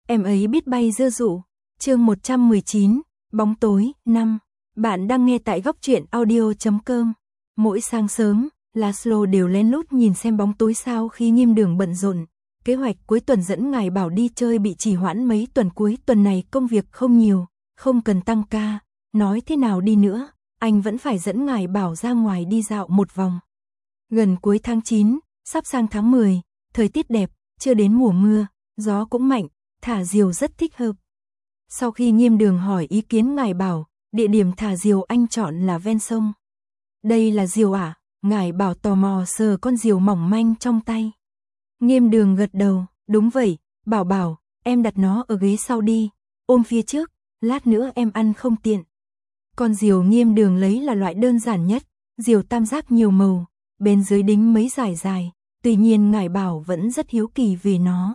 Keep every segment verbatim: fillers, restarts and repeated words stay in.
em ấy biết bay dưa dụ. Chương một trăm mười chín, bóng tối, năm. Bạn đang nghe tại góc truyện audio chấm com. Mỗi sáng sớm, Laszlo đều lén lút nhìn xem bóng tối sao khi Nghiêm Đường bận rộn. Kế hoạch cuối tuần dẫn ngài Bảo đi chơi bị trì hoãn mấy tuần, cuối tuần này công việc không nhiều, không cần tăng ca. Nói thế nào đi nữa, anh vẫn phải dẫn ngài Bảo ra ngoài đi dạo một vòng. Gần cuối tháng chín, sắp sang tháng mười, thời tiết đẹp, chưa đến mùa mưa, gió cũng mạnh, thả diều rất thích hợp. Sau khi Nghiêm Đường hỏi ý kiến ngài Bảo, địa điểm thả diều anh chọn là ven sông. Đây là diều à? Ngài Bảo tò mò sờ con diều mỏng manh trong tay. Nghiêm Đường gật đầu, đúng vậy, Bảo Bảo, em đặt nó ở ghế sau đi, ôm phía trước, lát nữa em ăn không tiện. Con diều Nghiêm Đường lấy là loại đơn giản nhất, diều tam giác nhiều màu, bên dưới đính mấy dải dài, tuy nhiên ngài Bảo vẫn rất hiếu kỳ về nó.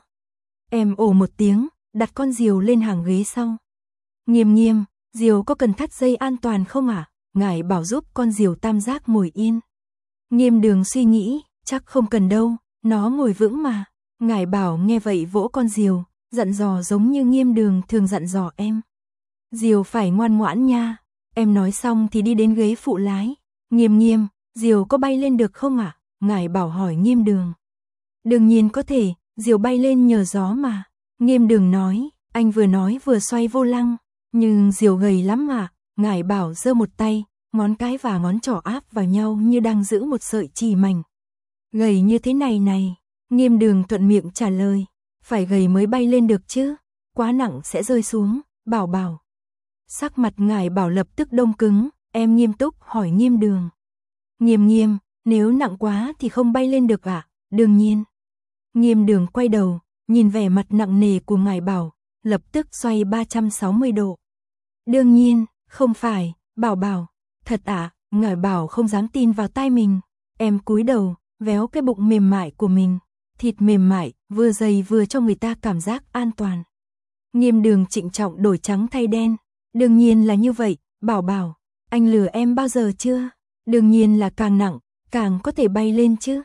Em ồ một tiếng, đặt con diều lên hàng ghế sau. Nghiêm Nghiêm, diều có cần thắt dây an toàn không ạ? À? Ngài Bảo giúp con diều tam giác ngồi yên. Nghiêm Đường suy nghĩ, chắc không cần đâu, nó ngồi vững mà. Ngài Bảo nghe vậy vỗ con diều, dặn dò giống như Nghiêm Đường thường dặn dò em. Diều phải ngoan ngoãn nha. Em nói xong thì đi đến ghế phụ lái. Nghiêm Nghiêm, diều có bay lên được không ạ? À? Ngài Bảo hỏi Nghiêm Đường. Đương nhiên có thể, diều bay lên nhờ gió mà. Nghiêm Đường nói, anh vừa nói vừa xoay vô lăng. Nhưng diều gầy lắm ạ. À? Ngài Bảo giơ một tay, ngón cái và ngón trỏ áp vào nhau như đang giữ một sợi chỉ mảnh. Gầy như thế này này. Nghiêm Đường thuận miệng trả lời. Phải gầy mới bay lên được chứ. Quá nặng sẽ rơi xuống, Bảo Bảo. Sắc mặt ngài Bảo lập tức đông cứng, em nghiêm túc hỏi Nghiêm Đường. Nghiêm Nghiêm, nếu nặng quá thì không bay lên được ạ? À? Đương nhiên. Nghiêm Đường quay đầu, nhìn vẻ mặt nặng nề của ngài Bảo, lập tức xoay ba trăm sáu mươi độ. Đương nhiên, không phải, Bảo Bảo. Thật ạ? À? Ngài Bảo không dám tin vào tai mình. Em cúi đầu, véo cái bụng mềm mại của mình. Thịt mềm mại, vừa dày vừa cho người ta cảm giác an toàn. Nghiêm Đường trịnh trọng đổi trắng thay đen. Đương nhiên là như vậy, Bảo Bảo. Anh lừa em bao giờ chưa? Đương nhiên là càng nặng, càng có thể bay lên chứ.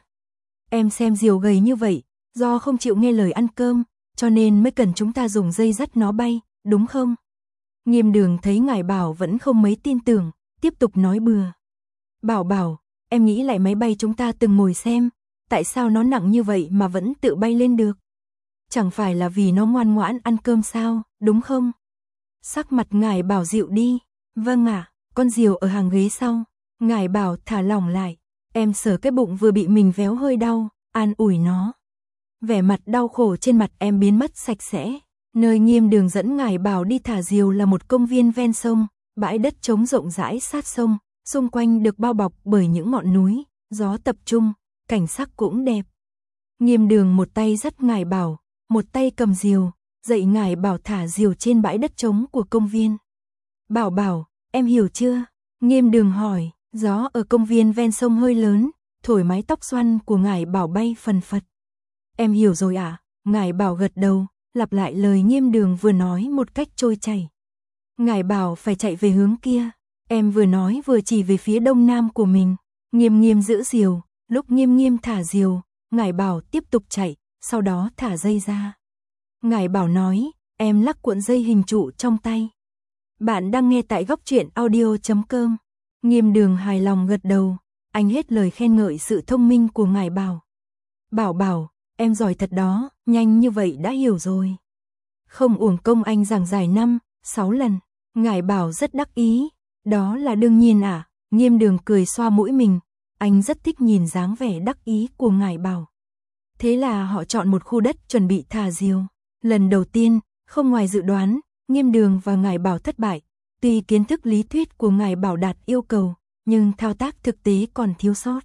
Em xem diều gầy như vậy, do không chịu nghe lời ăn cơm, cho nên mới cần chúng ta dùng dây dắt nó bay, đúng không? Nghiêm Đường thấy ngài Bảo vẫn không mấy tin tưởng, tiếp tục nói bừa. Bảo Bảo, em nghĩ lại máy bay chúng ta từng ngồi xem, tại sao nó nặng như vậy mà vẫn tự bay lên được? Chẳng phải là vì nó ngoan ngoãn ăn cơm sao, đúng không? Sắc mặt ngài Bảo dịu đi. Vâng ạ, à, con diều ở hàng ghế sau. Ngài Bảo thả lỏng lại. Em sờ cái bụng vừa bị mình véo hơi đau, an ủi nó. Vẻ mặt đau khổ trên mặt em biến mất sạch sẽ. Nơi Nghiêm Đường dẫn ngài Bảo đi thả diều là một công viên ven sông, bãi đất trống rộng rãi sát sông, xung quanh được bao bọc bởi những ngọn núi, gió tập trung, cảnh sắc cũng đẹp. Nghiêm Đường một tay dắt ngài Bảo, một tay cầm diều, dạy ngài Bảo thả diều trên bãi đất trống của công viên. Bảo Bảo, em hiểu chưa? Nghiêm Đường hỏi. Gió ở công viên ven sông hơi lớn, thổi mái tóc xoăn của ngài Bảo bay phần phật. Em hiểu rồi ạ. À? Ngài Bảo gật đầu, lặp lại lời Nghiêm Đường vừa nói một cách trôi chảy. Ngài Bảo phải chạy về hướng kia. Em vừa nói vừa chỉ về phía đông nam của mình. Nghiêm Nghiêm giữ diều, lúc Nghiêm Nghiêm thả diều, ngài Bảo tiếp tục chạy, sau đó thả dây ra. Ngài Bảo nói, em lắc cuộn dây hình trụ trong tay. Bạn đang nghe tại góc truyện audio chấm com. Nghiêm Đường hài lòng gật đầu, anh hết lời khen ngợi sự thông minh của ngài Bảo. Bảo Bảo, em giỏi thật đó, nhanh như vậy đã hiểu rồi. Không uổng công anh giảng giải năm, sáu lần, ngài Bảo rất đắc ý. Đó là đương nhiên à? Nghiêm Đường cười xoa mũi mình, anh rất thích nhìn dáng vẻ đắc ý của ngài Bảo. Thế là họ chọn một khu đất chuẩn bị thả diều. Lần đầu tiên, không ngoài dự đoán, Nghiêm Đường và ngài Bảo thất bại. Tuy kiến thức lý thuyết của ngài Bảo đạt yêu cầu, nhưng thao tác thực tế còn thiếu sót.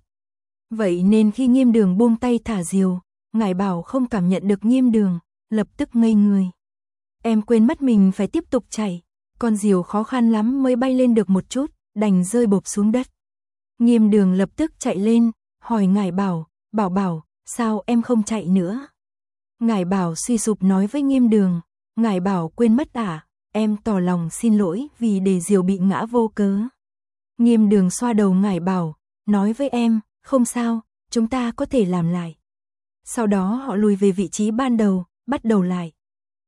Vậy nên khi Nghiêm Đường buông tay thả diều, ngài Bảo không cảm nhận được Nghiêm Đường, lập tức ngây người. Em quên mất mình phải tiếp tục chạy, con diều khó khăn lắm mới bay lên được một chút, đành rơi bộp xuống đất. Nghiêm Đường lập tức chạy lên, hỏi ngài Bảo, Bảo Bảo, sao em không chạy nữa? Ngài Bảo suy sụp nói với Nghiêm Đường, ngài Bảo quên mất à? Em tỏ lòng xin lỗi vì để diều bị ngã vô cớ. Nghiêm Đường xoa đầu ngài Bảo, nói với em, không sao, chúng ta có thể làm lại. Sau đó họ lùi về vị trí ban đầu, bắt đầu lại.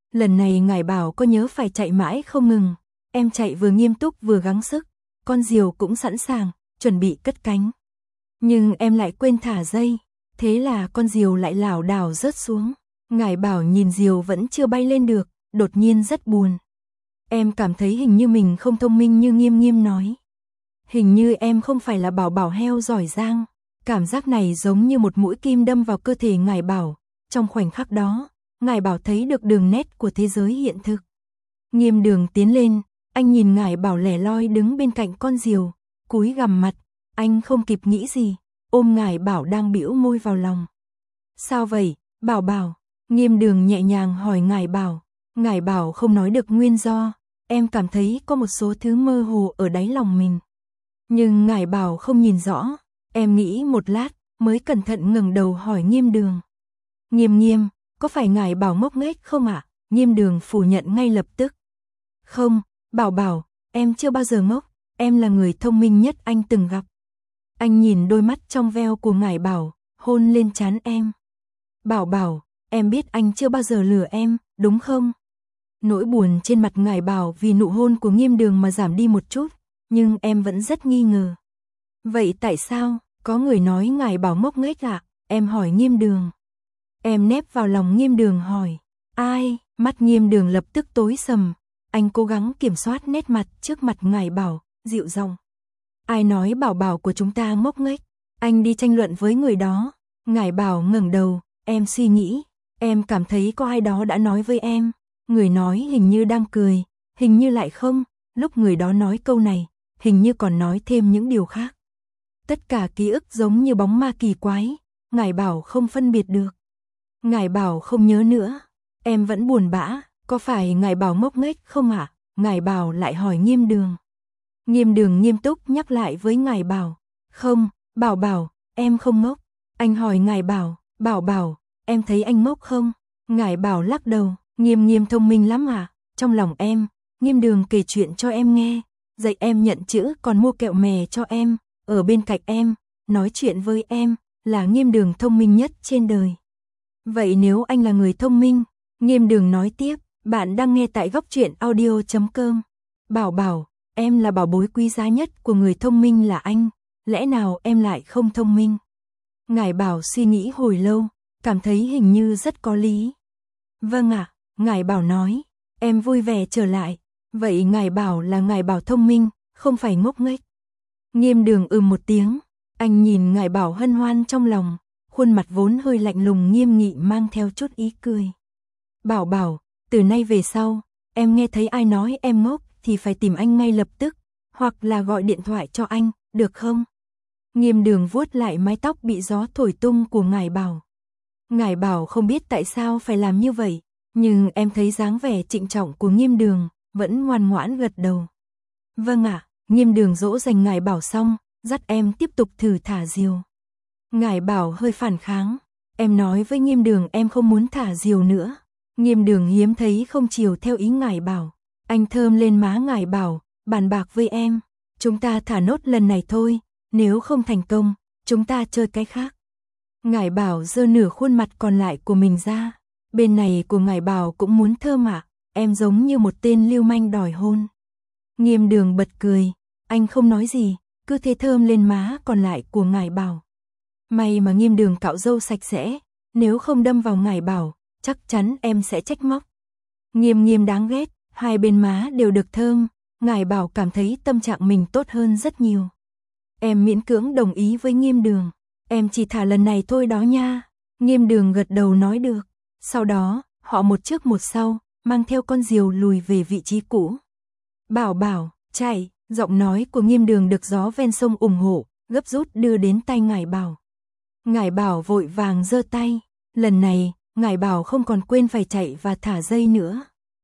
Lần này ngải bảo có nhớ phải chạy mãi không ngừng, em chạy vừa nghiêm túc vừa gắng sức, con diều cũng sẵn sàng, chuẩn bị cất cánh. Nhưng em lại quên thả dây, thế là con diều lại lảo đảo rớt xuống. Ngải bảo nhìn diều vẫn chưa bay lên được, đột nhiên rất buồn. Em cảm thấy hình như mình không thông minh như Nghiêm Nghiêm nói. Hình như em không phải là bảo bảo heo giỏi giang. Cảm giác này giống như một mũi kim đâm vào cơ thể ngải bảo. Trong khoảnh khắc đó, ngải bảo thấy được đường nét của thế giới hiện thực. Nghiêm Đường tiến lên, anh nhìn ngải bảo lẻ loi đứng bên cạnh con diều, cúi gằm mặt, anh không kịp nghĩ gì, ôm ngải bảo đang bĩu môi vào lòng. Sao vậy, bảo bảo? Nghiêm Đường nhẹ nhàng hỏi ngải bảo. Ngải bảo không nói được nguyên do, em cảm thấy có một số thứ mơ hồ ở đáy lòng mình. Nhưng ngải bảo không nhìn rõ, em nghĩ một lát, mới cẩn thận ngẩng đầu hỏi Nghiêm Đường. Nghiêm Nghiêm, có phải ngải bảo ngốc nghếch không ạ? À? Nghiêm Đường phủ nhận ngay lập tức. Không, bảo bảo, em chưa bao giờ ngốc, em là người thông minh nhất anh từng gặp. Anh nhìn đôi mắt trong veo của ngải bảo, hôn lên trán em. Bảo bảo, em biết anh chưa bao giờ lừa em, đúng không? Nỗi buồn trên mặt ngải bảo vì nụ hôn của Nghiêm Đường mà giảm đi một chút, nhưng em vẫn rất nghi ngờ. Vậy tại sao? Có người nói ngải bảo ngốc nghếch ạ, à? Em hỏi Nghiêm Đường. Em nép vào lòng Nghiêm Đường hỏi. Ai? Mắt Nghiêm Đường lập tức tối sầm. Anh cố gắng kiểm soát nét mặt trước mặt ngải bảo, dịu giọng. Ai nói bảo bảo của chúng ta ngốc nghếch? Anh đi tranh luận với người đó. Ngải bảo ngẩng đầu, em suy nghĩ. Em cảm thấy có ai đó đã nói với em. Người nói hình như đang cười, hình như lại không. Lúc người đó nói câu này, hình như còn nói thêm những điều khác. Tất cả ký ức giống như bóng ma kỳ quái, ngải bảo không phân biệt được. Ngải bảo không nhớ nữa. Em vẫn buồn bã, có phải ngải bảo ngốc nghếch không ạ? À? Ngải bảo lại hỏi Nghiêm Đường. Nghiêm Đường nghiêm túc nhắc lại với ngải bảo. Không, bảo bảo, em không ngốc. Anh hỏi ngải bảo, bảo bảo, em thấy anh ngốc không? Ngải bảo lắc đầu, Nghiêm Nghiêm thông minh lắm à? Trong lòng em, Nghiêm Đường kể chuyện cho em nghe, dạy em nhận chữ còn mua kẹo mè cho em, ở bên cạnh em, nói chuyện với em, là Nghiêm Đường thông minh nhất trên đời. Vậy nếu anh là người thông minh, Nghiêm Đường nói tiếp, bạn đang nghe tại góc truyện audio chấm com. Bảo bảo, em là bảo bối quý giá nhất của người thông minh là anh, lẽ nào em lại không thông minh? Ngải bảo suy nghĩ hồi lâu, cảm thấy hình như rất có lý. Vâng ạ, à, ngải bảo nói, em vui vẻ trở lại, vậy ngải bảo là ngải bảo thông minh, không phải ngốc nghếch. Nghiêm Đường ừm một tiếng, anh nhìn ngải bảo hân hoan trong lòng, khuôn mặt vốn hơi lạnh lùng nghiêm nghị mang theo chút ý cười. Bảo bảo, từ nay về sau, em nghe thấy ai nói em ngốc thì phải tìm anh ngay lập tức, hoặc là gọi điện thoại cho anh, được không? Nghiêm Đường vuốt lại mái tóc bị gió thổi tung của ngải bảo. Ngải bảo không biết tại sao phải làm như vậy, nhưng em thấy dáng vẻ trịnh trọng của Nghiêm Đường, vẫn ngoan ngoãn gật đầu. Vâng ạ, à, Nghiêm Đường dỗ dành ngải bảo xong, dắt em tiếp tục thử thả diều. Ngải bảo hơi phản kháng, em nói với Nghiêm Đường em không muốn thả diều nữa. Nghiêm Đường hiếm thấy không chiều theo ý ngải bảo. Anh thơm lên má ngải bảo, bàn bạc với em, chúng ta thả nốt lần này thôi, nếu không thành công, chúng ta chơi cái khác. Ngải bảo giơ nửa khuôn mặt còn lại của mình ra, bên này của ngải bảo cũng muốn thơm ạ, à? Em giống như một tên lưu manh đòi hôn. Nghiêm Đường bật cười, anh không nói gì, cứ thế thơm lên má còn lại của ngải bảo. May mà Nghiêm Đường cạo râu sạch sẽ, nếu không đâm vào ngải bảo, chắc chắn em sẽ trách móc. Nghiêm Nghiêm đáng ghét, hai bên má đều được thơm, ngải bảo cảm thấy tâm trạng mình tốt hơn rất nhiều. Em miễn cưỡng đồng ý với Nghiêm Đường, em chỉ thả lần này thôi đó nha. Nghiêm Đường gật đầu nói được, sau đó, họ một trước một sau, mang theo con diều lùi về vị trí cũ. Bảo bảo, chạy, giọng nói của Nghiêm Đường được gió ven sông ủng hộ, gấp rút đưa đến tay ngải bảo. Ngải bảo vội vàng giơ tay, lần này, ngải bảo không còn quên phải chạy và thả dây nữa.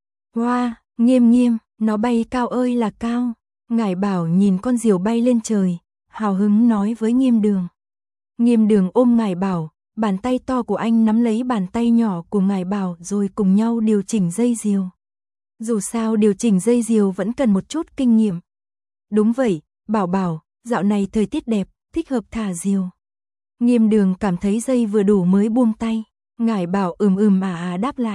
Hoa, wow, Nghiêm Nghiêm, nó bay cao ơi là cao. Ngải bảo nhìn con diều bay lên trời, hào hứng nói với Nghiêm Đường. Nghiêm Đường ôm ngải bảo, bàn tay to của anh nắm lấy bàn tay nhỏ của ngải bảo rồi cùng nhau điều chỉnh dây diều. Dù sao điều chỉnh dây diều vẫn cần một chút kinh nghiệm. Đúng vậy, bảo bảo, dạo này thời tiết đẹp, thích hợp thả diều. Nghiêm Đường cảm thấy dây vừa đủ mới buông tay. Ngải bảo ừm ừm à à đáp lại.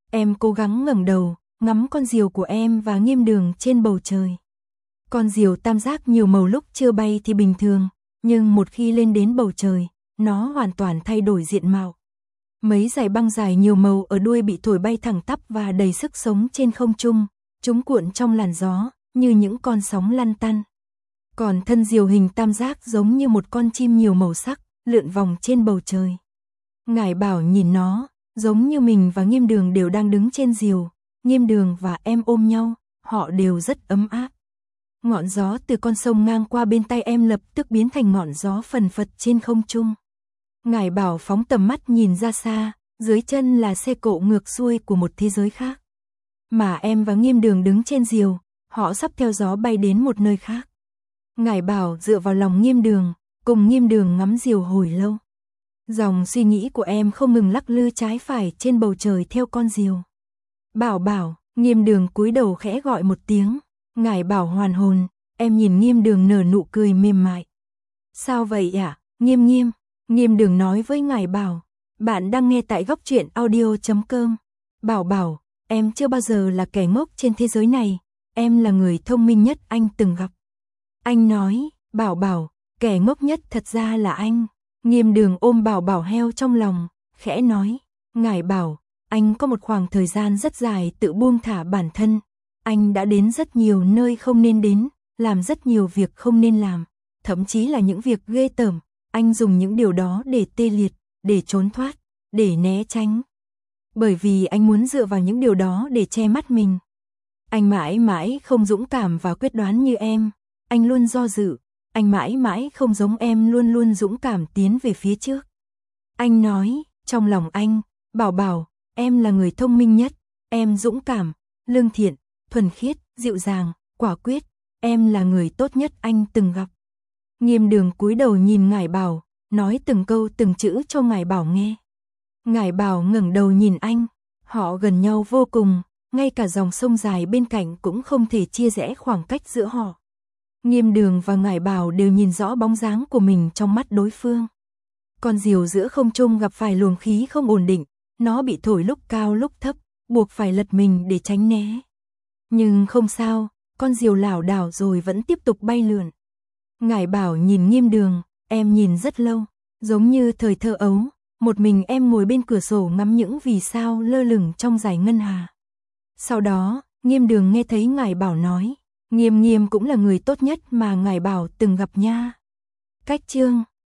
Em cố gắng ngẩng đầu, ngắm con diều của em và Nghiêm Đường trên bầu trời. Con diều tam giác nhiều màu lúc chưa bay thì bình thường, nhưng một khi lên đến bầu trời, nó hoàn toàn thay đổi diện mạo. Mấy dải băng dài nhiều màu ở đuôi bị thổi bay thẳng tắp và đầy sức sống trên không trung, chúng cuộn trong làn gió, như những con sóng lăn tăn. Còn thân diều hình tam giác giống như một con chim nhiều màu sắc, lượn vòng trên bầu trời. Ngải Bảo nhìn nó, giống như mình và Nghiêm Đường đều đang đứng trên diều, Nghiêm Đường và em ôm nhau, họ đều rất ấm áp. Ngọn gió từ con sông ngang qua bên tay em lập tức biến thành ngọn gió phần phật trên không trung. Ngải Bảo phóng tầm mắt nhìn ra xa, dưới chân là xe cộ ngược xuôi của một thế giới khác. Mà em và Nghiêm Đường đứng trên diều, họ sắp theo gió bay đến một nơi khác. Ngải Bảo dựa vào lòng Nghiêm Đường, cùng Nghiêm Đường ngắm diều hồi lâu. Dòng suy nghĩ của em không ngừng lắc lư trái phải trên bầu trời theo con diều. Bảo Bảo, Nghiêm Đường cúi đầu khẽ gọi một tiếng. Ngải Bảo hoàn hồn, em nhìn Nghiêm Đường nở nụ cười mềm mại. Sao vậy ạ, à? Nghiêm Nghiêm, Nghiêm Đường nói với Ngải Bảo. Bạn đang nghe tại góc truyện audio chấm com. Bảo Bảo, em chưa bao giờ là kẻ ngốc trên thế giới này, em là người thông minh nhất anh từng gặp. Anh nói, Bảo Bảo, kẻ ngốc nhất thật ra là anh. Nghiêm Đường ôm Bảo Bảo heo trong lòng, khẽ nói, Ngải Bảo, anh có một khoảng thời gian rất dài tự buông thả bản thân. Anh đã đến rất nhiều nơi không nên đến, làm rất nhiều việc không nên làm, thậm chí là những việc ghê tởm. Anh dùng những điều đó để tê liệt, để trốn thoát, để né tránh. Bởi vì anh muốn dựa vào những điều đó để che mắt mình. Anh mãi mãi không dũng cảm và quyết đoán như em. Anh luôn do dự. Anh mãi mãi không giống em luôn luôn dũng cảm tiến về phía trước. Anh nói, trong lòng anh, Bảo Bảo, em là người thông minh nhất. Em dũng cảm, lương thiện, thuần khiết, dịu dàng, quả quyết. Em là người tốt nhất anh từng gặp. Nghiêm Đường cúi đầu nhìn Ngải Bảo, nói từng câu từng chữ cho Ngải Bảo nghe. Ngải Bảo ngẩng đầu nhìn anh, họ gần nhau vô cùng, ngay cả dòng sông dài bên cạnh cũng không thể chia rẽ khoảng cách giữa họ. Nghiêm Đường và Ngải Bảo đều nhìn rõ bóng dáng của mình trong mắt đối phương. Con diều giữa không trung gặp phải luồng khí không ổn định, nó bị thổi lúc cao lúc thấp, buộc phải lật mình để tránh né. Nhưng không sao, con diều lảo đảo rồi vẫn tiếp tục bay lượn. Ngải Bảo nhìn Nghiêm Đường, em nhìn rất lâu, giống như thời thơ ấu, một mình em ngồi bên cửa sổ ngắm những vì sao lơ lửng trong dải ngân hà. Sau đó, Nghiêm Đường nghe thấy Ngải Bảo nói, Nghiêm Nghiêm cũng là người tốt nhất mà Ngải Bảo từng gặp nha. Cách chương